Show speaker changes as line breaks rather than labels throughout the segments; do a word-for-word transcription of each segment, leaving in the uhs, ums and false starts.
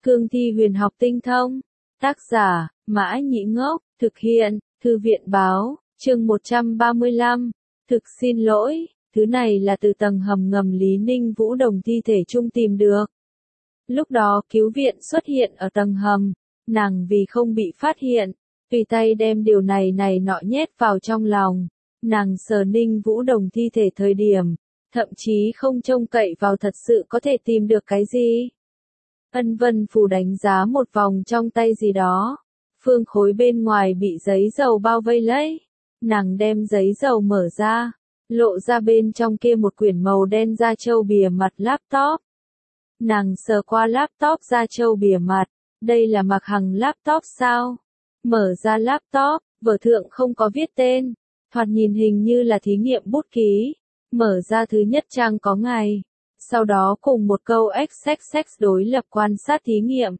Cương thi huyền học tinh thông. Tác giả, Mã Nhĩ Ngốc, thực hiện, Thư viện báo, chương một trăm ba mươi lăm. Thực xin lỗi, thứ này là từ tầng hầm ngầm Lý Ninh Vũ Đồng thi thể chung tìm được. Lúc đó cứu viện xuất hiện ở tầng hầm, nàng vì không bị phát hiện, tùy tay đem điều này này nọ nhét vào trong lòng. Nàng sờ Ninh Vũ Đồng thi thể thời điểm, thậm chí không trông cậy vào thật sự có thể tìm được cái gì. Ân Vân Phù đánh giá một vòng trong tay gì đó. Phương khối bên ngoài bị giấy dầu bao vây lấy. Nàng đem giấy dầu mở ra, lộ ra bên trong kia một quyển màu đen da trâu bìa mặt laptop. Nàng sờ qua laptop da trâu bìa mặt, đây là Mạc Hằng laptop sao? Mở ra laptop, vở thượng không có viết tên, thoạt nhìn hình như là thí nghiệm bút ký. Mở ra thứ nhất trang có ngày, sau đó cùng một câu xx xx đối lập quan sát thí nghiệm.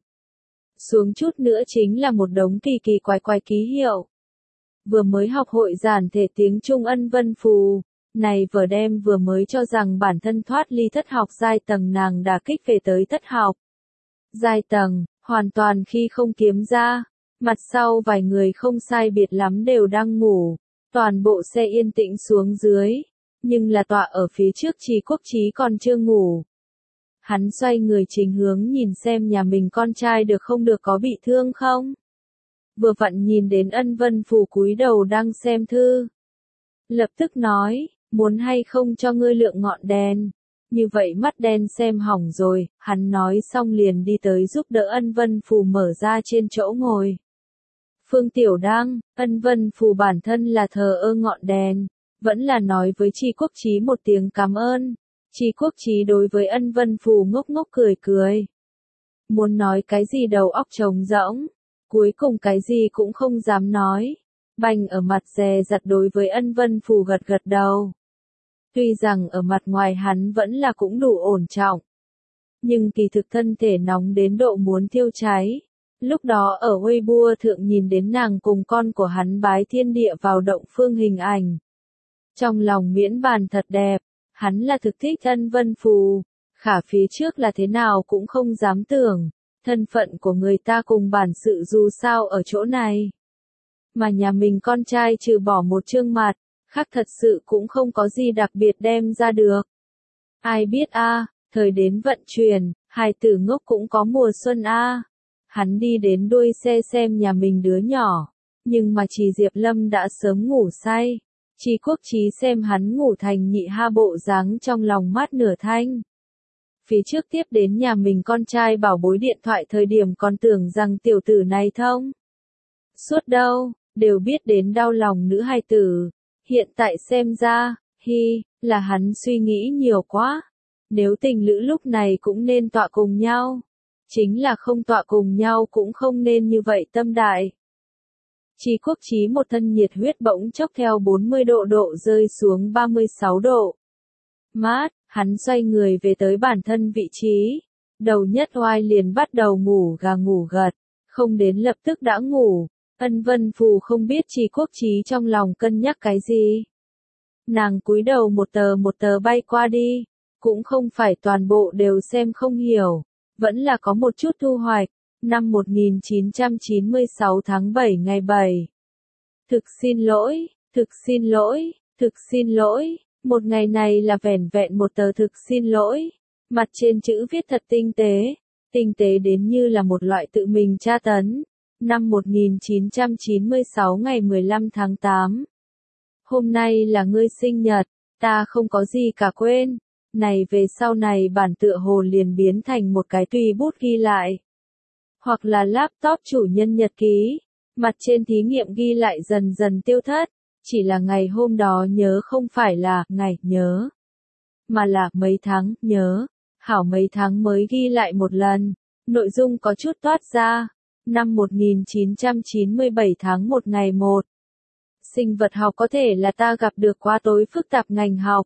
Xuống chút nữa chính là một đống kỳ kỳ quái quái ký hiệu. Vừa mới học hội giản thể tiếng Trung Ân Vân Phù, này vừa đem vừa mới cho rằng bản thân thoát ly thất học giai tầng nàng đả kích về tới thất học. Giai tầng, hoàn toàn khi không kiếm ra, mặt sau vài người không sai biệt lắm đều đang ngủ, toàn bộ xe yên tĩnh xuống dưới, nhưng là tọa ở phía trước Trì Quốc Chí còn chưa ngủ. Hắn xoay người chính hướng nhìn xem nhà mình con trai được không được có bị thương không. Vừa vặn nhìn đến Ân Vân Phù cúi đầu đang xem thư. Lập tức nói, muốn hay không cho ngươi lượng ngọn đèn. Như vậy mắt đen xem hỏng rồi, hắn nói xong liền đi tới giúp đỡ Ân Vân Phù mở ra trên chỗ ngồi. Phương Tiểu Đăng, Ân Vân Phù bản thân là thờ ơ ngọn đèn, vẫn là nói với Trì Quốc Chí một tiếng cảm ơn. Trì Quốc Chí đối với Ân Vân Phù ngốc ngốc cười cười. Muốn nói cái gì đầu óc trống rỗng, cuối cùng cái gì cũng không dám nói. Bành ở mặt dè dặt đối với Ân Vân Phù gật gật đầu. Tuy rằng ở mặt ngoài hắn vẫn là cũng đủ ổn trọng, nhưng kỳ thực thân thể nóng đến độ muốn thiêu cháy. Lúc đó ở Weibo thượng nhìn đến nàng cùng con của hắn bái thiên địa vào động phương hình ảnh. Trong lòng miễn bàn thật đẹp, hắn là thực thích Ân Vân Phù, khả phía trước là thế nào cũng không dám tưởng, thân phận của người ta cùng bản sự dù sao ở chỗ này. Mà nhà mình con trai trừ bỏ một trương mặt, khác thật sự cũng không có gì đặc biệt đem ra được. Ai biết a, à, thời đến vận chuyển, hài tử ngốc cũng có mùa xuân a. À. Hắn đi đến đuôi xe xem nhà mình đứa nhỏ, nhưng mà Trì Diệp Lâm đã sớm ngủ say. Trì Quốc Chí xem hắn ngủ thành nhị ha bộ dáng trong lòng mát nửa thanh. Phía trước tiếp đến nhà mình con trai bảo bối điện thoại thời điểm còn tưởng rằng tiểu tử này thông. Suốt đâu, đều biết đến đau lòng nữ hài tử. Hiện tại xem ra, hi, là hắn suy nghĩ nhiều quá. Nếu tình lữ lúc này cũng nên tọa cùng nhau. Chính là không tọa cùng nhau cũng không nên như vậy tâm đại. Trì Quốc Chí một thân nhiệt huyết bỗng chốc theo bốn mươi độ độ rơi xuống ba mươi sáu độ. Mát, hắn xoay người về tới bản thân vị trí. Đầu nhất oai liền bắt đầu ngủ gà ngủ gật, không đến lập tức đã ngủ. Ân Vân Phù không biết Trì Quốc Chí trong lòng cân nhắc cái gì. Nàng cúi đầu một tờ một tờ bay qua đi, cũng không phải toàn bộ đều xem không hiểu, vẫn là có một chút thu hoạch. Năm một nghìn chín trăm chín mươi sáu tháng bảy ngày bảy. Thực xin lỗi, thực xin lỗi, thực xin lỗi, một ngày này là vẻn vẹn một tờ thực xin lỗi. Mặt trên chữ viết thật tinh tế, tinh tế đến như là một loại tự mình tra tấn. Năm một nghìn chín trăm chín mươi sáu ngày mười lăm tháng tám. Hôm nay là ngươi sinh nhật, ta không có gì cả quên. Này về sau này bản tựa hồ liền biến thành một cái tùy bút ghi lại. Hoặc là laptop chủ nhân nhật ký, mặt trên thí nghiệm ghi lại dần dần tiêu thất, chỉ là ngày hôm đó nhớ không phải là ngày nhớ, mà là mấy tháng nhớ, hảo mấy tháng mới ghi lại một lần, nội dung có chút toát ra, năm một nghìn chín trăm chín mươi bảy tháng một ngày một. Sinh vật học có thể là ta gặp được quá tối phức tạp ngành học.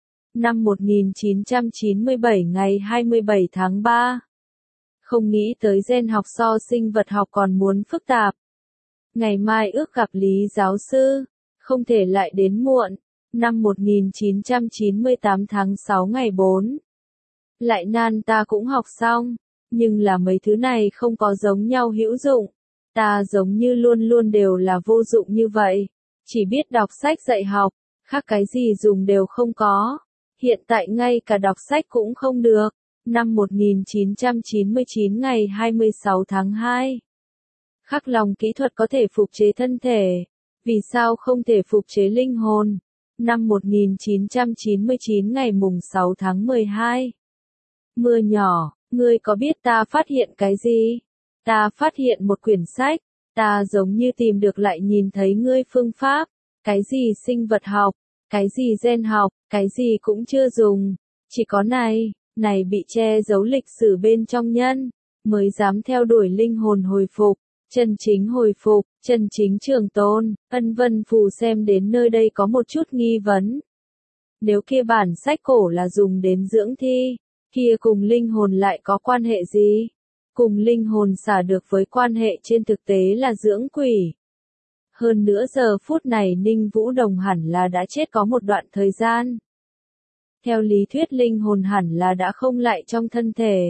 Năm một nghìn chín trăm chín mươi bảy ngày hai mươi bảy tháng ba. Không nghĩ tới gen học so sinh vật học còn muốn phức tạp. Ngày mai ước gặp Lý giáo sư, không thể lại đến muộn. Năm một nghìn chín trăm chín mươi tám tháng sáu ngày bốn. Lại nan ta cũng học xong, Nhưng là mấy thứ này không có giống nhau hữu dụng. Ta giống như luôn luôn đều là vô dụng như vậy. Chỉ biết đọc sách dạy học, khác cái gì dùng đều không có. Hiện tại ngay cả đọc sách cũng không được. Năm một nghìn chín trăm chín mươi chín ngày hai mươi sáu tháng hai. Khắc lòng kỹ thuật có thể phục chế thân thể. Vì sao không thể phục chế linh hồn? Năm một nghìn chín trăm chín mươi chín ngày mùng sáu tháng mười hai. Mưa nhỏ, ngươi có biết ta phát hiện cái gì? Ta phát hiện một quyển sách. Ta giống như tìm được lại nhìn thấy ngươi phương pháp. Cái gì sinh vật học, cái gì gen học, cái gì cũng chưa dùng. Chỉ có này, này bị che giấu lịch sử bên trong nhân, mới dám theo đuổi linh hồn hồi phục, chân chính hồi phục, chân chính trường tôn. Ân Vân Phù xem đến nơi đây có một chút nghi vấn. Nếu kia bản sách cổ là dùng đến dưỡng thi, kia cùng linh hồn lại có quan hệ gì? Cùng linh hồn xả được với quan hệ trên thực tế là dưỡng quỷ. Hơn nữa giờ phút này Ninh Vũ Đồng hẳn là đã chết có một đoạn thời gian. Theo lý thuyết linh hồn hẳn là đã không lại trong thân thể.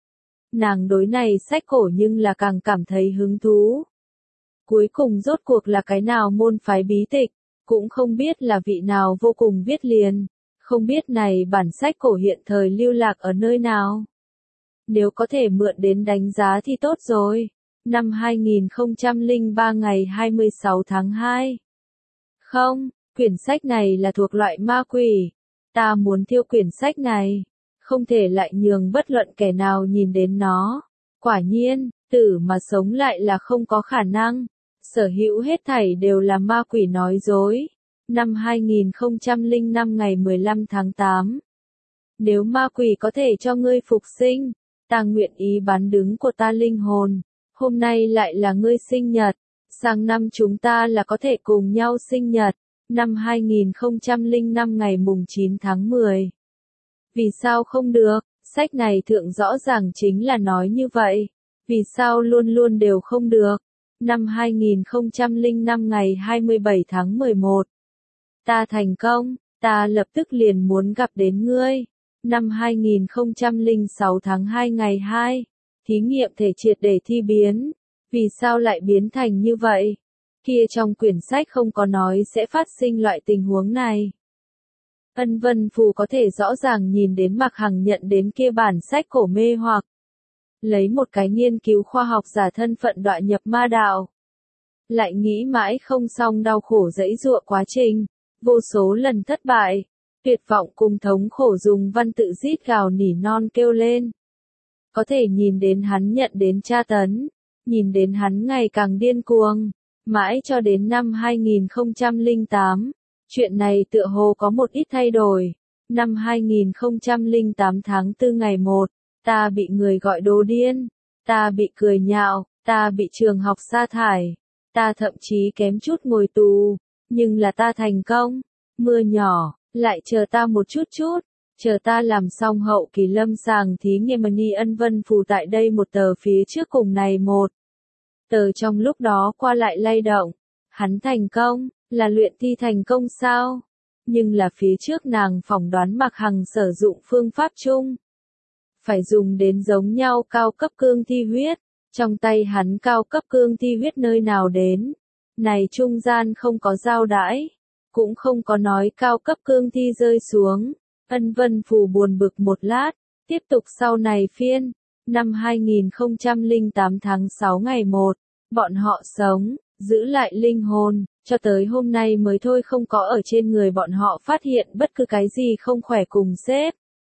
Nàng đối này sách cổ nhưng là càng cảm thấy hứng thú. Cuối cùng rốt cuộc là cái nào môn phái bí tịch, cũng không biết là vị nào vô cùng viết liền. Không biết này bản sách cổ hiện thời lưu lạc ở nơi nào. Nếu có thể mượn đến đánh giá thì tốt rồi. Năm hai nghìn không trăm lẻ ba ngày hai mươi sáu tháng hai. Không, quyển sách này là thuộc loại ma quỷ. Ta muốn thiêu quyển sách này. Không thể lại nhường bất luận kẻ nào nhìn đến nó. Quả nhiên, tử mà sống lại là không có khả năng. Sở hữu hết thảy đều là ma quỷ nói dối. Năm hai nghìn không trăm lẻ năm ngày mười lăm tháng tám. Nếu ma quỷ có thể cho ngươi phục sinh, ta nguyện ý bán đứng của ta linh hồn. Hôm nay lại là ngươi sinh nhật. Sang năm chúng ta là có thể cùng nhau sinh nhật. Năm hai nghìn không trăm lẻ năm ngày mùng chín tháng mười. Vì sao không được? Sách này thượng rõ ràng chính là nói như vậy. Vì sao luôn luôn đều không được? Năm hai nghìn không trăm lẻ năm ngày hai mươi bảy tháng mười một. Ta thành công, ta lập tức liền muốn gặp đến ngươi. Năm hai nghìn không trăm lẻ sáu tháng hai ngày hai. Thí nghiệm thể triệt để thi biến. Vì sao lại biến thành như vậy? Kia trong quyển sách không có nói sẽ phát sinh loại tình huống này. Ân Vân Phù có thể rõ ràng nhìn đến Mạc Hằng nhận đến kia bản sách cổ mê hoặc. Lấy một cái nghiên cứu khoa học giả thân phận đọa nhập ma đạo. Lại nghĩ mãi không xong đau khổ dẫy dụa quá trình. Vô số lần thất bại. Tuyệt vọng cùng thống khổ dùng văn tự rít gào nỉ non kêu lên. Có thể nhìn đến hắn nhận đến tra tấn. Nhìn đến hắn ngày càng điên cuồng. Mãi cho đến năm hai nghìn không trăm lẻ tám. Chuyện này tựa hồ có một ít thay đổi. Năm hai nghìn không trăm lẻ tám tháng tư ngày một. Ta bị người gọi đồ điên. Ta bị cười nhạo. Ta bị trường học sa thải. Ta thậm chí kém chút ngồi tù. Nhưng là ta thành công. Mưa nhỏ, lại chờ ta một chút chút. Chờ ta làm xong hậu kỳ lâm sàng thí nghiệm Ni Ân Vân Phù tại đây một tờ phía trước cùng này một. Tờ trong lúc đó qua lại lay động. Hắn thành công, là luyện thi thành công sao? Nhưng là phía trước nàng phỏng đoán Mạc Hằng sử dụng phương pháp chung. Phải dùng đến giống nhau cao cấp cương thi huyết. Trong tay hắn cao cấp cương thi huyết nơi nào đến. Này trung gian không có giao đãi. Cũng không có nói cao cấp cương thi rơi xuống. Ân Vân Phù buồn bực một lát. Tiếp tục sau này phiên. Năm hai nghìn không trăm lẻ tám tháng sáu ngày một. Bọn họ sống, giữ lại linh hồn. Cho tới hôm nay mới thôi không có ở trên người bọn họ phát hiện bất cứ cái gì không khỏe cùng xếp.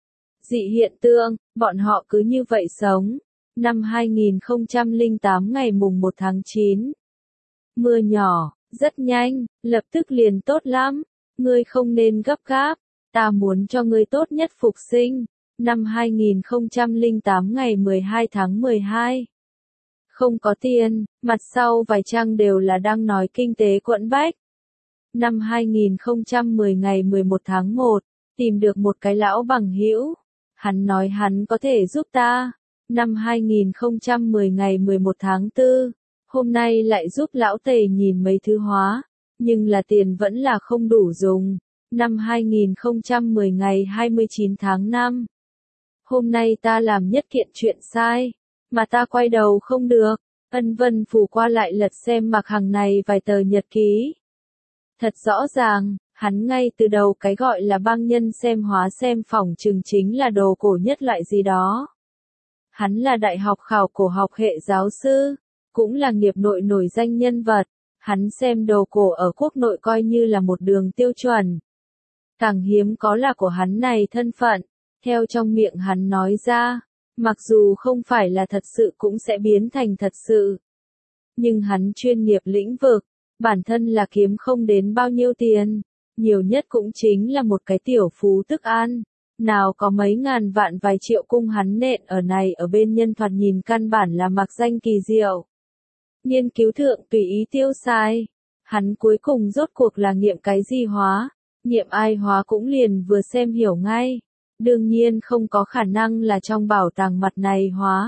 Dị hiện tượng, bọn họ cứ như vậy sống. Năm hai nghìn không trăm lẻ tám ngày mùng một tháng chín. Mưa nhỏ, rất nhanh, lập tức liền tốt lắm. Ngươi không nên gấp gáp, ta muốn cho ngươi tốt nhất phục sinh. Năm hai nghìn không trăm lẻ tám ngày mười hai tháng mười hai. Không có tiền, mặt sau vài trang đều là đang nói kinh tế quẫn bách. Năm hai nghìn không trăm mười ngày mười một tháng một, tìm được một cái lão bằng hữu. Hắn nói hắn có thể giúp ta. Năm hai nghìn không trăm mười ngày mười một tháng tư, hôm nay lại giúp lão tề nhìn mấy thứ hóa, nhưng là tiền vẫn là không đủ dùng. Năm hai nghìn không trăm mười ngày hai mươi chín tháng năm, hôm nay ta làm nhất kiện chuyện sai, mà ta quay đầu không được. Ân Vân Phù qua lại lật xem Mạc Hằng này vài tờ nhật ký. Thật rõ ràng, hắn ngay từ đầu cái gọi là băng nhân xem hóa xem phỏng chừng chính là đồ cổ nhất loại gì đó. Hắn là đại học khảo cổ học hệ giáo sư, cũng là nghiệp nội nổi danh nhân vật. Hắn xem đồ cổ ở quốc nội coi như là một đường tiêu chuẩn. Càng hiếm có là của hắn này thân phận, theo trong miệng hắn nói ra, mặc dù không phải là thật sự cũng sẽ biến thành thật sự. Nhưng hắn chuyên nghiệp lĩnh vực, bản thân là kiếm không đến bao nhiêu tiền, nhiều nhất cũng chính là một cái tiểu phú tức ăn. Nào có mấy ngàn vạn vài triệu cung hắn nện ở này ở bên nhân thoạt nhìn căn bản là mặc danh kỳ diệu. Nghiên cứu thượng tùy ý tiêu xài. Hắn cuối cùng rốt cuộc là nghiệm cái gì hóa, nghiệm ai hóa cũng liền vừa xem hiểu ngay. Đương nhiên không có khả năng là trong bảo tàng mặt này hóa.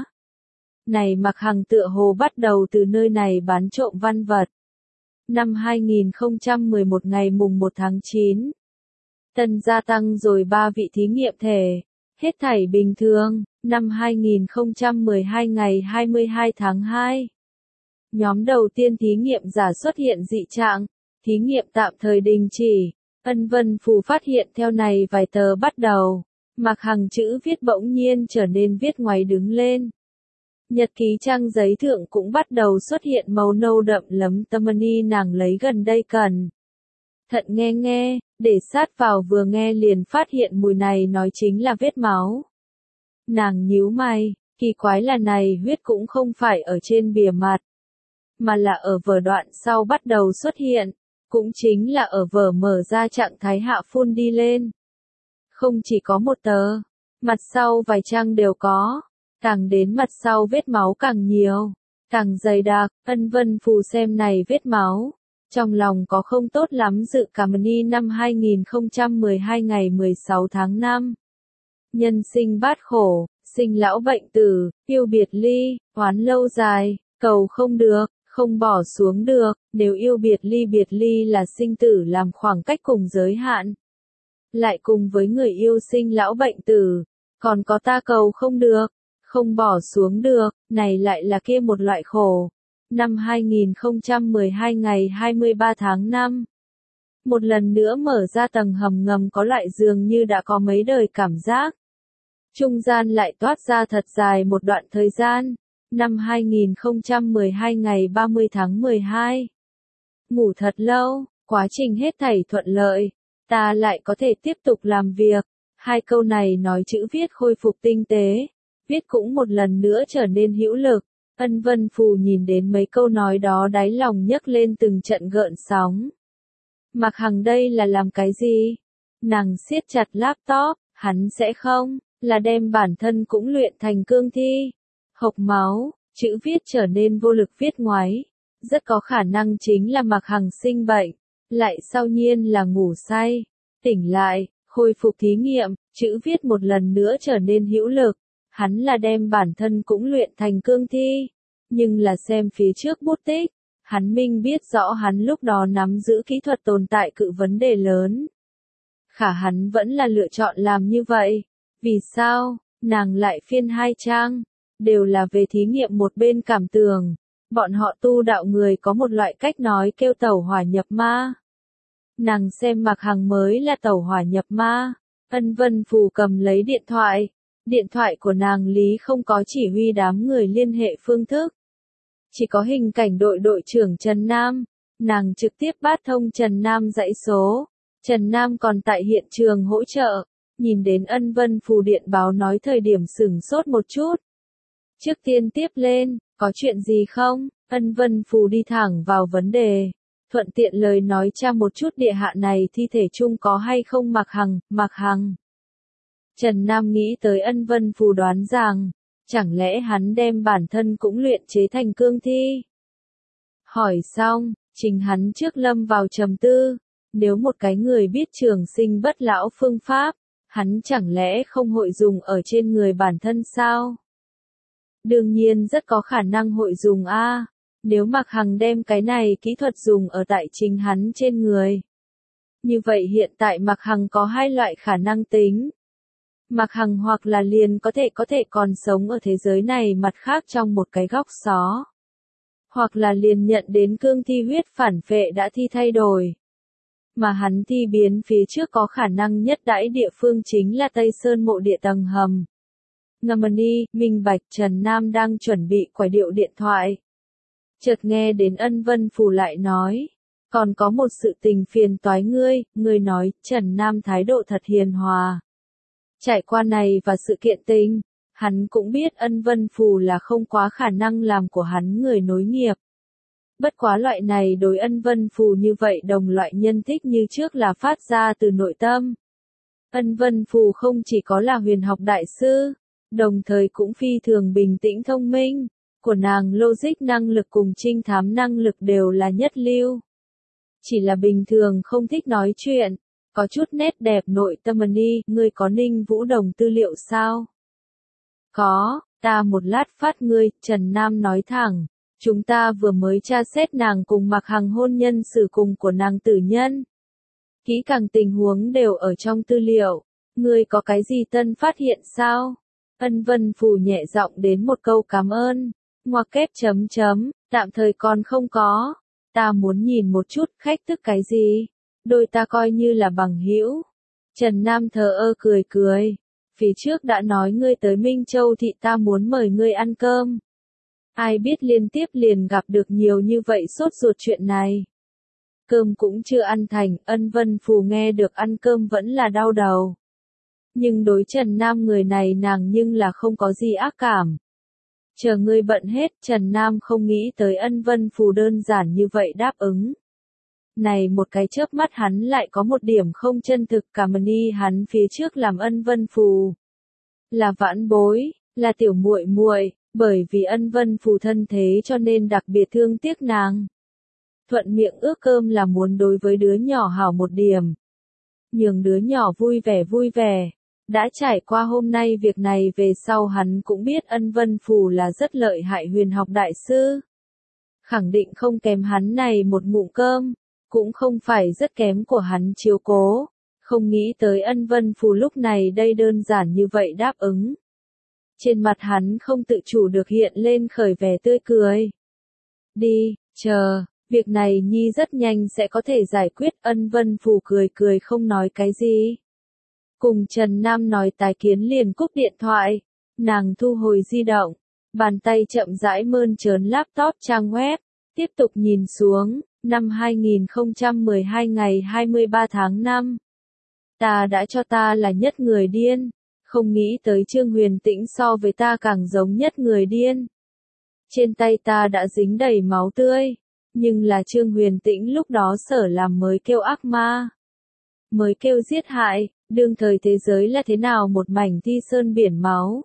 Này Mạc Hằng tựa hồ bắt đầu từ nơi này bán trộm văn vật. Năm hai nghìn không trăm mười một ngày mùng một tháng chín. Tân gia tăng rồi ba vị thí nghiệm thể. Hết thảy bình thường. Năm hai nghìn không trăm mười hai ngày hai mươi hai tháng hai. Nhóm đầu tiên thí nghiệm giả xuất hiện dị trạng. Thí nghiệm tạm thời đình chỉ. Ân Vân Phù phát hiện theo này vài tờ bắt đầu. Mạc Hằng chữ viết bỗng nhiên trở nên viết ngoáy đứng lên. Nhật ký trang giấy thượng cũng bắt đầu xuất hiện màu nâu đậm lấm tấm ni nàng lấy gần đây cần. Thận nghe nghe, để sát vào vừa nghe liền phát hiện mùi này nói chính là vết máu. Nàng nhíu mày, kỳ quái là này huyết cũng không phải ở trên bìa mặt, mà là ở vở đoạn sau bắt đầu xuất hiện, cũng chính là ở vở mở ra trạng thái hạ phun đi lên. Không chỉ có một tờ, mặt sau vài trang đều có. Càng đến mặt sau vết máu càng nhiều, càng dày đặc. Ân Vân Phù xem này vết máu, trong lòng có không tốt lắm dự cảm. Ni năm hai nghìn không trăm mười hai ngày mười sáu tháng năm. Nhân sinh bát khổ, sinh lão bệnh tử, yêu biệt ly, oán lâu dài, cầu không được, không bỏ xuống được. Nếu yêu biệt ly biệt ly là sinh tử làm khoảng cách cùng giới hạn, lại cùng với người yêu sinh lão bệnh tử, còn có ta cầu không được, không bỏ xuống được, này lại là kia một loại khổ. Năm hai nghìn không trăm mười hai ngày hai mươi ba tháng năm. Một lần nữa mở ra tầng hầm ngầm có loại dường như đã có mấy đời cảm giác. Trung gian lại toát ra thật dài một đoạn thời gian. Năm hai nghìn không trăm mười hai ngày ba mươi tháng mười hai. Ngủ thật lâu, quá trình hết thảy thuận lợi. Ta lại có thể tiếp tục làm việc. Hai câu này nói chữ viết khôi phục tinh tế. Viết cũng một lần nữa trở nên hữu lực. Ân Vân Phù nhìn đến mấy câu nói đó đáy lòng nhấc lên từng trận gợn sóng. Mạc Hằng đây là làm cái gì? Nàng siết chặt laptop, hắn sẽ không, là đem bản thân cũng luyện thành cương thi. Hộc máu, chữ viết trở nên vô lực viết ngoáy. Rất có khả năng chính là Mạc Hằng sinh bệnh, lại sau nhiên là ngủ say. Tỉnh lại, khôi phục thí nghiệm, chữ viết một lần nữa trở nên hữu lực. Hắn là đem bản thân cũng luyện thành cương thi, nhưng là xem phía trước bút tích, hắn minh biết rõ hắn lúc đó nắm giữ kỹ thuật tồn tại cự vấn đề lớn. Khả hắn vẫn là lựa chọn làm như vậy. Vì sao? Nàng lại phiên hai trang, đều là về thí nghiệm một bên cảm tưởng. Bọn họ tu đạo người có một loại cách nói kêu tẩu hỏa nhập ma. Nàng xem Mạc Hằng mới là tẩu hỏa nhập ma. Ân Vân Phù cầm lấy điện thoại. Điện thoại của nàng Lý không có chỉ huy đám người liên hệ phương thức. Chỉ có hình cảnh đội đội trưởng Trần Nam. Nàng trực tiếp bắt thông Trần Nam dãy số. Trần Nam còn tại hiện trường hỗ trợ. Nhìn đến Ân Vân Phù điện báo nói thời điểm sửng sốt một chút. Trước tiên tiếp lên, có chuyện gì không? Ân Vân Phù đi thẳng vào vấn đề. Thuận tiện lời nói tra một chút địa hạ này thi thể chung có hay không Mạc Hằng, Mạc Hằng. Trần Nam nghĩ tới Ân Vân Phù đoán rằng, chẳng lẽ hắn đem bản thân cũng luyện chế thành cương thi? Hỏi xong, chính hắn trước lâm vào trầm tư, nếu một cái người biết trường sinh bất lão phương pháp, hắn chẳng lẽ không hội dùng ở trên người bản thân sao? Đương nhiên rất có khả năng hội dùng a, nếu Mạc Hằng đem cái này kỹ thuật dùng ở tại chính hắn trên người. Như vậy hiện tại Mạc Hằng có hai loại khả năng tính. Mạc Hằng hoặc là liền có thể có thể còn sống ở thế giới này mặt khác trong một cái góc xó. Hoặc là liền nhận đến cương thi huyết phản phệ đã thi thay đổi. Mà hắn thi biến phía trước có khả năng nhất đãi địa phương chính là Tây Sơn mộ địa tầng hầm. Ngâm-ni, minh bạch Trần Nam đang chuẩn bị quải điệu điện thoại. Chợt nghe đến Ân Vân Phù lại nói. Còn có một sự tình phiền toái ngươi, ngươi nói, Trần Nam thái độ thật hiền hòa. Trải qua này và sự kiện tình, hắn cũng biết Ân Vân Phù là không quá khả năng làm của hắn người nối nghiệp. Bất quá loại này đối Ân Vân Phù như vậy đồng loại nhân thích như trước là phát ra từ nội tâm. Ân Vân Phù không chỉ có là huyền học đại sư, đồng thời cũng phi thường bình tĩnh thông minh, của nàng logic năng lực cùng trinh thám năng lực đều là nhất lưu. Chỉ là bình thường không thích nói chuyện, có chút nét đẹp nội tâm ni, ngươi có Ninh Vũ Đồng tư liệu sao? Có, ta một lát phát ngươi, Trần Nam nói thẳng, chúng ta vừa mới tra xét nàng cùng Mạc Hằng hôn nhân xử cùng của nàng tử nhân. Kỹ càng tình huống đều ở trong tư liệu, ngươi có cái gì tân phát hiện sao? Ân Vân Phù nhẹ giọng đến một câu cảm ơn, ngoặc kép chấm chấm, tạm thời còn không có. Ta muốn nhìn một chút khách tức cái gì, đôi ta coi như là bằng hữu. Trần Nam thờ ơ cười cười, phía trước đã nói ngươi tới Minh Châu thị ta muốn mời ngươi ăn cơm. Ai biết liên tiếp liền gặp được nhiều như vậy sốt ruột chuyện này. Cơm cũng chưa ăn thành, Ân Vân Phù nghe được ăn cơm vẫn là đau đầu. Nhưng đối Trần Nam người này nàng nhưng là không có gì ác cảm. Chờ ngươi bận hết, Trần Nam không nghĩ tới Ân Vân Phù đơn giản như vậy đáp ứng. Này một cái chớp mắt hắn lại có một điểm không chân thực, cảm ơn hắn phía trước làm Ân Vân Phù. Là vãn bối, là tiểu muội muội, bởi vì Ân Vân Phù thân thế cho nên đặc biệt thương tiếc nàng. Thuận miệng ước cơm là muốn đối với đứa nhỏ hảo một điểm. Nhường đứa nhỏ vui vẻ vui vẻ. Đã trải qua hôm nay việc này về sau hắn cũng biết Ân Vân Phù là rất lợi hại huyền học đại sư. Khẳng định không kém hắn này một ngụm cơm, cũng không phải rất kém của hắn chiếu cố. Không nghĩ tới Ân Vân Phù lúc này đây đơn giản như vậy đáp ứng. Trên mặt hắn không tự chủ được hiện lên khởi vẻ tươi cười. Đi, chờ, việc này Nhi rất nhanh sẽ có thể giải quyết. Ân Vân Phù cười cười không nói cái gì. Cùng Trần Nam nói tái kiến liền cúp điện thoại, nàng thu hồi di động, bàn tay chậm rãi mơn trớn laptop trang web, tiếp tục nhìn xuống, năm hai nghìn không trăm mười hai ngày hai mươi ba tháng năm. Ta đã cho ta là nhất người điên, không nghĩ tới Trương Huyền Tĩnh so với ta càng giống nhất người điên. Trên tay ta đã dính đầy máu tươi, nhưng là Trương Huyền Tĩnh lúc đó sở làm mới kêu ác ma, mới kêu giết hại. Đương thời thế giới là thế nào một mảnh thi sơn biển máu.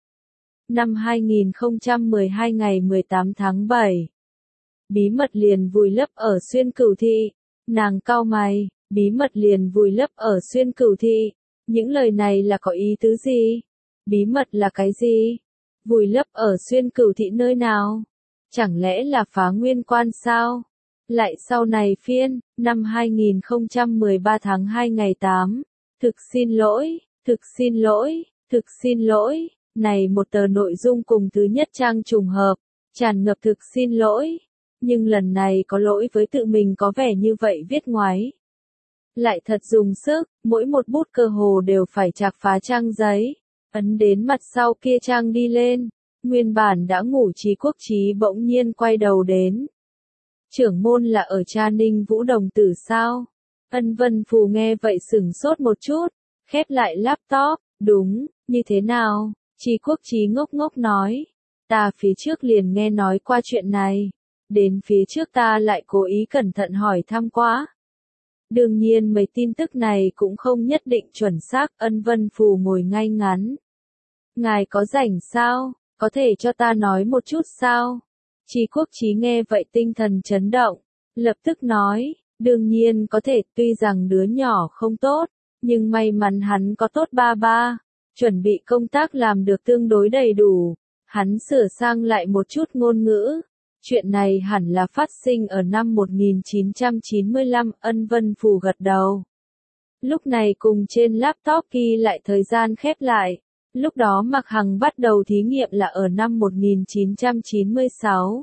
Năm hai nghìn không trăm mười hai ngày mười tám tháng bảy. Bí mật liền vùi lấp ở Xuyên Cửu Thị. Nàng cau mày, bí mật liền vùi lấp ở Xuyên Cửu Thị. Những lời này là có ý tứ gì? Bí mật là cái gì? Vùi lấp ở Xuyên Cửu Thị nơi nào? Chẳng lẽ là phá nguyên quan sao? Lại sau này phiên, năm hai nghìn không trăm mười ba tháng hai ngày tám. Thực xin lỗi, thực xin lỗi, thực xin lỗi, này một tờ nội dung cùng thứ nhất trang trùng hợp, tràn ngập thực xin lỗi, nhưng lần này có lỗi với tự mình có vẻ như vậy viết ngoáy. Lại thật dùng sức, mỗi một bút cơ hồ đều phải chạc phá trang giấy, ấn đến mặt sau kia trang đi lên, nguyên bản đã ngủ Trí Quốc Trí bỗng nhiên quay đầu đến. Trưởng môn là ở cha Ninh Vũ Đồng tử sao? Ân Vân Phù nghe vậy sửng sốt một chút, khép lại laptop, đúng, như thế nào? Trí Quốc Trí ngốc ngốc nói, ta phía trước liền nghe nói qua chuyện này, đến phía trước ta lại cố ý cẩn thận hỏi thăm quá. Đương nhiên mấy tin tức này cũng không nhất định chuẩn xác. Ân Vân Phù ngồi ngay ngắn. Ngài có rảnh sao? Có thể cho ta nói một chút sao? Trí Quốc Trí nghe vậy tinh thần chấn động, lập tức nói. Đương nhiên có thể, tuy rằng đứa nhỏ không tốt, nhưng may mắn hắn có tốt ba ba, chuẩn bị công tác làm được tương đối đầy đủ. Hắn sửa sang lại một chút ngôn ngữ. Chuyện này hẳn là phát sinh ở năm một nghìn chín trăm chín mươi lăm, Ân Vân Phù gật đầu. Lúc này cùng trên laptop ghi lại thời gian khép lại. Lúc đó Mạc Hằng bắt đầu thí nghiệm là ở năm một nghìn chín trăm chín mươi sáu.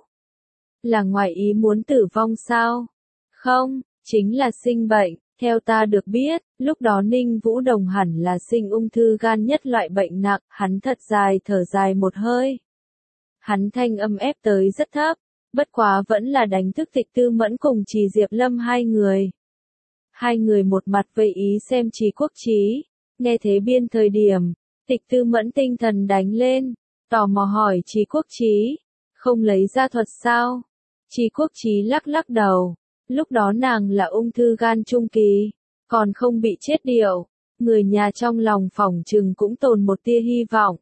Là ngoài ý muốn tử vong sao? Không, chính là sinh bệnh. Theo ta được biết, lúc đó Ninh Vũ Đồng hẳn là sinh ung thư gan nhất loại bệnh nặng, hắn thật dài thở dài một hơi. Hắn thanh âm ép tới rất thấp, bất quá vẫn là đánh thức Tịch Tư Mẫn cùng Trì Diệp Lâm hai người. Hai người một mặt vây ý xem Trì Quốc Chí, nghe thế biên thời điểm, Tịch Tư Mẫn tinh thần đánh lên, tò mò hỏi Trì Quốc Chí, không lấy ra thuật sao? Trì Quốc Chí lắc lắc đầu, lúc đó nàng là ung thư gan trung kỳ, còn không bị chết điệu, người nhà trong lòng phỏng chừng cũng tồn một tia hy vọng.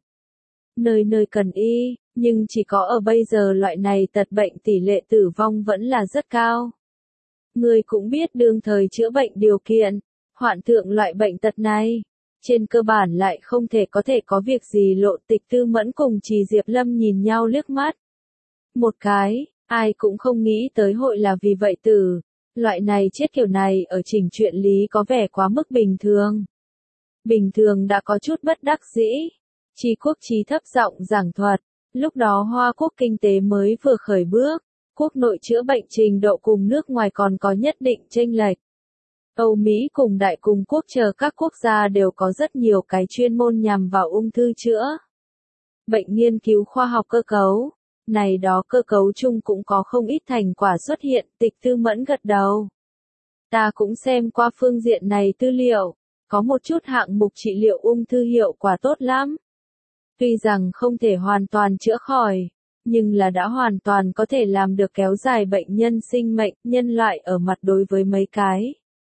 Nơi nơi cần y, nhưng chỉ có ở bây giờ loại này tật bệnh tỷ lệ tử vong vẫn là rất cao. Người cũng biết đương thời chữa bệnh điều kiện, hoạn thượng loại bệnh tật này, trên cơ bản lại không thể có thể có việc gì lộ. Tịch Tư Mẫn cùng Trì Diệp Lâm nhìn nhau liếc mắt. Một cái, ai cũng không nghĩ tới hội là vì vậy tử, loại này chết kiểu này ở trình truyện lý có vẻ quá mức bình thường. Bình thường đã có chút bất đắc dĩ. Trì Quốc Chí thấp giọng giảng thuật, lúc đó Hoa Quốc kinh tế mới vừa khởi bước, quốc nội chữa bệnh trình độ cùng nước ngoài còn có nhất định chênh lệch. Âu Mỹ cùng Đại Cùng Quốc chờ các quốc gia đều có rất nhiều cái chuyên môn nhằm vào ung thư chữa bệnh nghiên cứu khoa học cơ cấu, này đó cơ cấu chung cũng có không ít thành quả xuất hiện. Tịch Tư Mẫn gật đầu. Ta cũng xem qua phương diện này tư liệu, có một chút hạng mục trị liệu ung thư hiệu quả tốt lắm. Tuy rằng không thể hoàn toàn chữa khỏi, nhưng là đã hoàn toàn có thể làm được kéo dài bệnh nhân sinh mệnh. Nhân loại ở mặt đối với mấy cái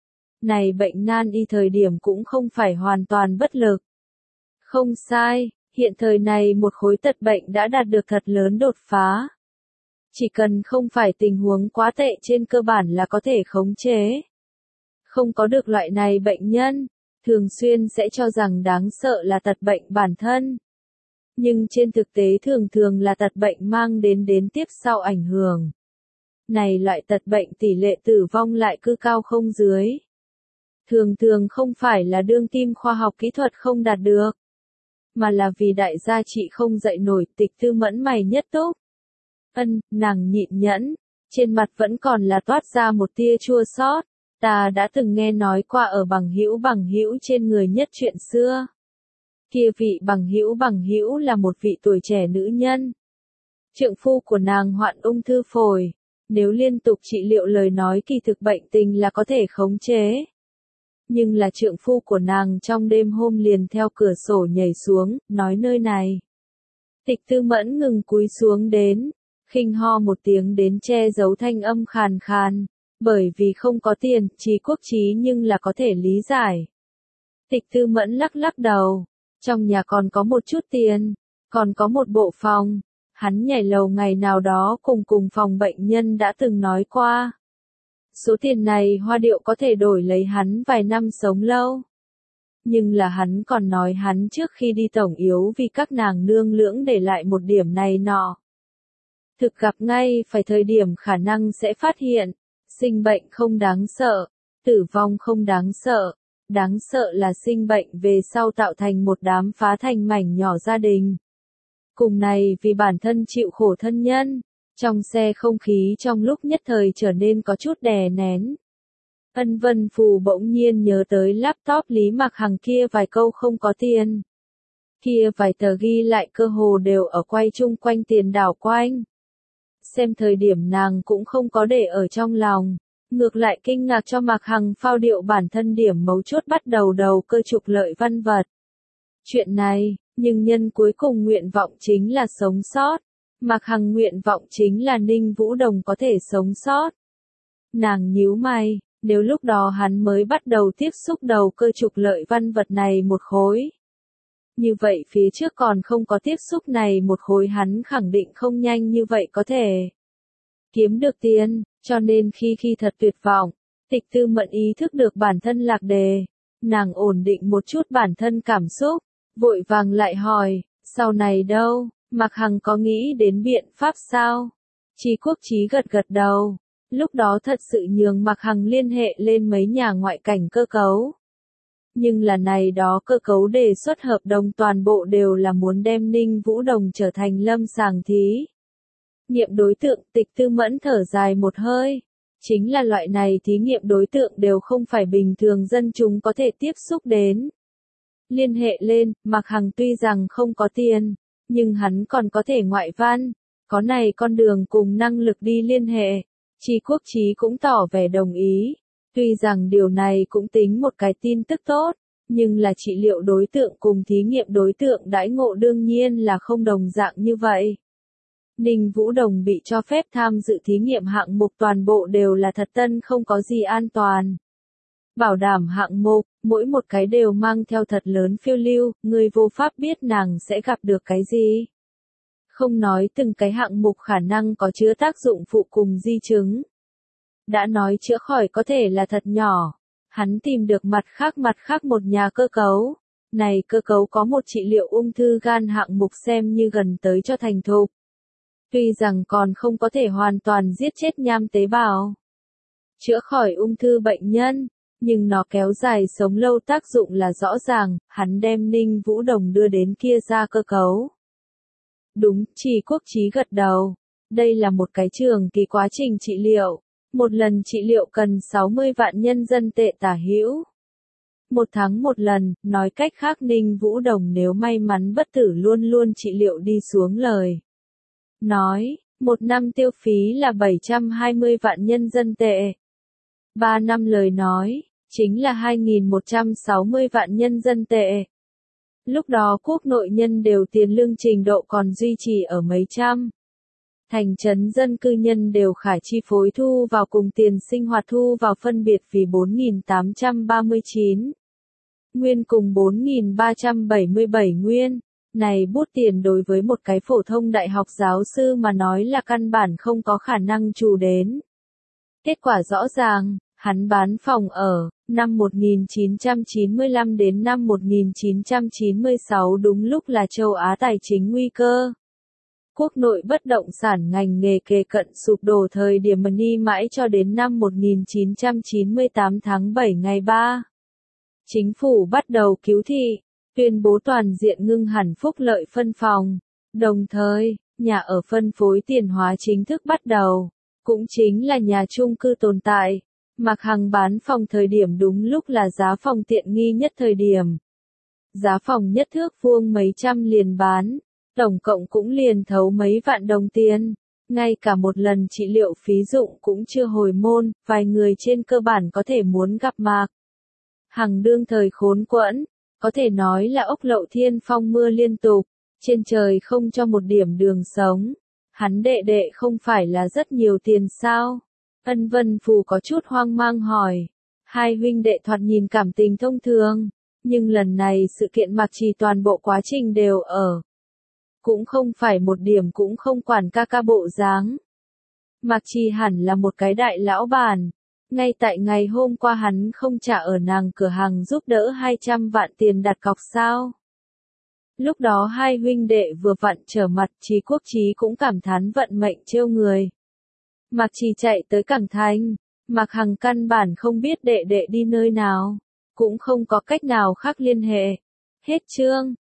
này bệnh nan y thời điểm cũng không phải hoàn toàn bất lực. Không sai, hiện thời này một khối tật bệnh đã đạt được thật lớn đột phá. Chỉ cần không phải tình huống quá tệ trên cơ bản là có thể khống chế. Không có được loại này bệnh nhân, thường xuyên sẽ cho rằng đáng sợ là tật bệnh bản thân. Nhưng trên thực tế thường thường là tật bệnh mang đến đến tiếp sau ảnh hưởng. Này loại tật bệnh tỷ lệ tử vong lại cứ cao không dưới. Thường thường không phải là đương kim khoa học kỹ thuật không đạt được, mà là vì đại gia trị không dậy nổi. Tịch Tư Mẫn mày nhất túc. Ân, nàng nhịn nhẫn, trên mặt vẫn còn là toát ra một tia chua xót. Ta đã từng nghe nói qua ở bằng hữu bằng hữu trên người nhất chuyện xưa. Kia vị bằng hữu bằng hữu là một vị tuổi trẻ nữ nhân. Trượng phu của nàng hoạn ung thư phổi, nếu liên tục trị liệu lời nói kỳ thực bệnh tình là có thể khống chế. Nhưng là trượng phu của nàng trong đêm hôm liền theo cửa sổ nhảy xuống, nói nơi này. Tịch Tư Mẫn ngừng cúi xuống đến, khinh ho một tiếng đến che giấu thanh âm khàn khàn, bởi vì không có tiền. Trì Quốc Chí nhưng là có thể lý giải. Tịch Tư Mẫn lắc lắc đầu, trong nhà còn có một chút tiền, còn có một bộ phòng, hắn nhảy lầu ngày nào đó cùng cùng phòng bệnh nhân đã từng nói qua. Số tiền này Hoa Điệu có thể đổi lấy hắn vài năm sống lâu. Nhưng là hắn còn nói hắn trước khi đi tổng yếu vì các nàng nương lưỡng để lại một điểm này nọ. Thực gặp ngay phải thời điểm khả năng sẽ phát hiện, sinh bệnh không đáng sợ, tử vong không đáng sợ, đáng sợ là sinh bệnh về sau tạo thành một đám phá thành mảnh nhỏ gia đình. Cùng này vì bản thân chịu khổ thân nhân. Trong xe không khí trong lúc nhất thời trở nên có chút đè nén. Ân Vân Phù bỗng nhiên nhớ tới laptop Lý Mạc Hằng kia vài câu không có tiền. Kia vài tờ ghi lại cơ hồ đều ở quay chung quanh tiền đảo quanh. Xem thời điểm nàng cũng không có để ở trong lòng, ngược lại kinh ngạc cho Mạc Hằng phao điệu bản thân điểm mấu chốt bắt đầu đầu cơ trục lợi văn vật. Chuyện này, nhưng nhân cuối cùng nguyện vọng chính là sống sót. Mạc Hằng nguyện vọng chính là Ninh Vũ Đồng có thể sống sót. Nàng nhíu mày, nếu lúc đó hắn mới bắt đầu tiếp xúc đầu cơ trục lợi văn vật này một khối. Như vậy phía trước còn không có tiếp xúc này một khối hắn khẳng định không nhanh như vậy có thể kiếm được tiền, cho nên khi khi thật tuyệt vọng, Tịch Tư Mẫn ý thức được bản thân lạc đề. Nàng ổn định một chút bản thân cảm xúc, vội vàng lại hỏi, sau này đâu? Mạc Hằng có nghĩ đến biện pháp sao? Trì Quốc Chí gật gật đầu. Lúc đó thật sự nhường Mạc Hằng liên hệ lên mấy nhà ngoại cảnh cơ cấu. Nhưng là này đó cơ cấu đề xuất hợp đồng toàn bộ đều là muốn đem Ninh Vũ Đồng trở thành lâm sàng thí nghiệm đối tượng. Tịch Tư Mẫn thở dài một hơi. Chính là loại này thí nghiệm đối tượng đều không phải bình thường dân chúng có thể tiếp xúc đến. Liên hệ lên, Mạc Hằng tuy rằng không có tiền, nhưng hắn còn có thể ngoại văn, có này con đường cùng năng lực đi liên hệ. Tri Quốc Chí cũng tỏ vẻ đồng ý. Tuy rằng điều này cũng tính một cái tin tức tốt, nhưng là trị liệu đối tượng cùng thí nghiệm đối tượng đãi ngộ đương nhiên là không đồng dạng như vậy. Ninh Vũ Đồng bị cho phép tham dự thí nghiệm hạng mục toàn bộ đều là thật tân, không có gì an toàn. Bảo đảm hạng mục, mỗi một cái đều mang theo thật lớn phiêu lưu, người vô pháp biết nàng sẽ gặp được cái gì. Không nói từng cái hạng mục khả năng có chứa tác dụng phụ cùng di chứng. Đã nói chữa khỏi có thể là thật nhỏ. Hắn tìm được mặt khác mặt khác một nhà cơ cấu. Này cơ cấu có một trị liệu ung thư gan hạng mục xem như gần tới cho thành thục. Tuy rằng còn không có thể hoàn toàn giết chết nham tế bào, chữa khỏi ung thư bệnh nhân, nhưng nó kéo dài sống lâu tác dụng là rõ ràng. Hắn đem Ninh Vũ Đồng đưa đến kia ra cơ cấu. Đúng, Tri Quốc Chí gật đầu. Đây là một cái trường kỳ quá trình trị liệu. Một lần trị liệu cần sáu mươi vạn nhân dân tệ tả hữu. Một tháng một lần, nói cách khác Ninh Vũ Đồng nếu may mắn bất tử luôn luôn trị liệu đi xuống lời. Nói, một năm tiêu phí là bảy trăm hai mươi vạn nhân dân tệ. Ba năm lời nói, chính là hai nghìn một trăm sáu mươi vạn nhân dân tệ. Lúc đó quốc nội nhân đều tiền lương trình độ còn duy trì ở mấy trăm. Thành trấn dân cư nhân đều khải chi phối thu vào cùng tiền sinh hoạt thu vào phân biệt vì bốn nghìn tám trăm ba mươi chín nguyên cùng bốn nghìn ba trăm bảy mươi bảy nguyên. Này bút tiền đối với một cái phổ thông đại học giáo sư mà nói là căn bản không có khả năng trù đến. Kết quả rõ ràng, hắn bán phòng ở, năm một nghìn chín trăm chín mươi lăm đến năm một nghìn chín trăm chín mươi sáu đúng lúc là châu Á tài chính nguy cơ. Quốc nội bất động sản ngành nghề kề cận sụp đổ thời điểm money mãi cho đến năm một nghìn chín trăm chín mươi tám tháng bảy ngày ba. Chính phủ bắt đầu cứu thị, tuyên bố toàn diện ngưng hẳn phúc lợi phân phòng. Đồng thời, nhà ở phân phối tiền hóa chính thức bắt đầu, cũng chính là nhà chung cư tồn tại. Mạc Hằng bán phòng thời điểm đúng lúc là giá phòng tiện nghi nhất thời điểm. Giá phòng nhất thước vuông mấy trăm liền bán. Tổng cộng cũng liền thấu mấy vạn đồng tiền, ngay cả một lần trị liệu phí dụng cũng chưa hồi môn, vài người trên cơ bản có thể muốn gặp Mạc Hằng đương thời khốn quẫn, có thể nói là ốc lậu thiên phong mưa liên tục, trên trời không cho một điểm đường sống. Hắn đệ đệ không phải là rất nhiều tiền sao? Ân Vân Phù có chút hoang mang hỏi. Hai huynh đệ thoạt nhìn cảm tình thông thường, nhưng lần này sự kiện Mạc Trì toàn bộ quá trình đều ở. Cũng không phải một điểm cũng không quản ca ca bộ dáng. Mạc Trì hẳn là một cái đại lão bản. Ngay tại ngày hôm qua hắn không trả ở nàng cửa hàng giúp đỡ hai trăm vạn tiền đặt cọc sao. Lúc đó hai huynh đệ vừa vặn trở mặt, Tri Quốc Chí cũng cảm thán vận mệnh trêu người. Mạc Trì chạy tới Cảng Thành, Mạc Hằng căn bản không biết đệ đệ đi nơi nào, cũng không có cách nào khác liên hệ. Hết chương.